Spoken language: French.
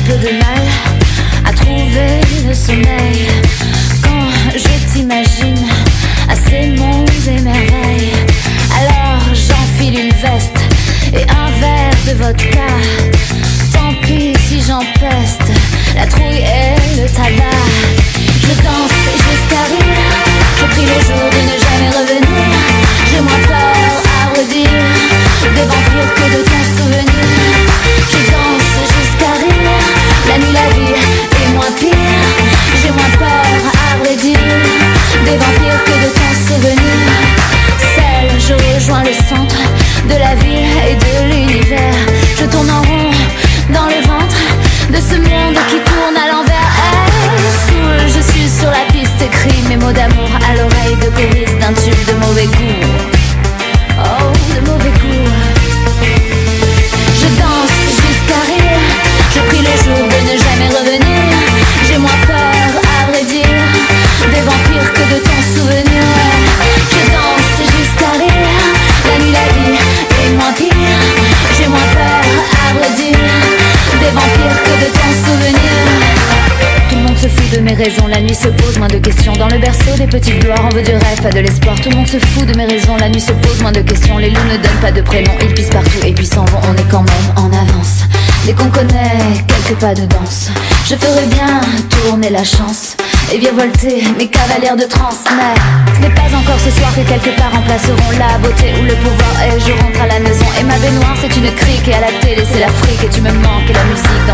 peu de mal à trouver le sommeil quand je t'imagine à ces monts et merveilles. Alors j'enfile une veste et un verre de vodka. Tant pis si j'empeste la trouille et le tabac. Je danse jusqu'à rire. J'ai pris le jour de ne jamais revenir. J'ai moins peur à redire des vampires que de ton souvenir. Je danse jusqu'à rire. La nuit, la vie est moins pire. J'ai moins peur à vrai dire des vampires que de ton souvenir. Seul je rejoins le centre de la ville et de l'univers. Je tourne en rond dans le ventre de ce monde qui tourne à l'envers. Hey, saoul, je suis sur la piste, écris mes mots d'amour à l'oreille de choriste d'un tube de mauvais goût. Oh, de mauvais goût. Je danse jusqu'à rire. J'ai pris le jour de ne jamais revenir. J'ai moins peur, à vrai dire, des vampires que de ton souvenir. Je danse jusqu'à rire. La nuit, la vie est moins pire. J'ai moins peur, à vrai dire, des vampires que de ton souvenir. Tout le monde se fout de mes raisons, la nuit se pose moins de questions. Dans le berceau des petites gloires, on veut du rêve, pas de l'espoir. Tout le monde se fout de mes raisons, la nuit se pose moins de questions. Les loups ne donnent pas de prénom, ils pissent partout et puis s'en vont. On est quand même en avance, dès qu'on connaît quelques pas de danse. Je ferais bien tourner la chance et virevolter mes cavalières de trance. Mais ce n'est pas encore ce soir que quelque part remplaceront la beauté ou le pouvoir. Et je rentre à la maison et ma baignoire c'est une crique. Et à la télé c'est l'Afrique et tu me manques et la musique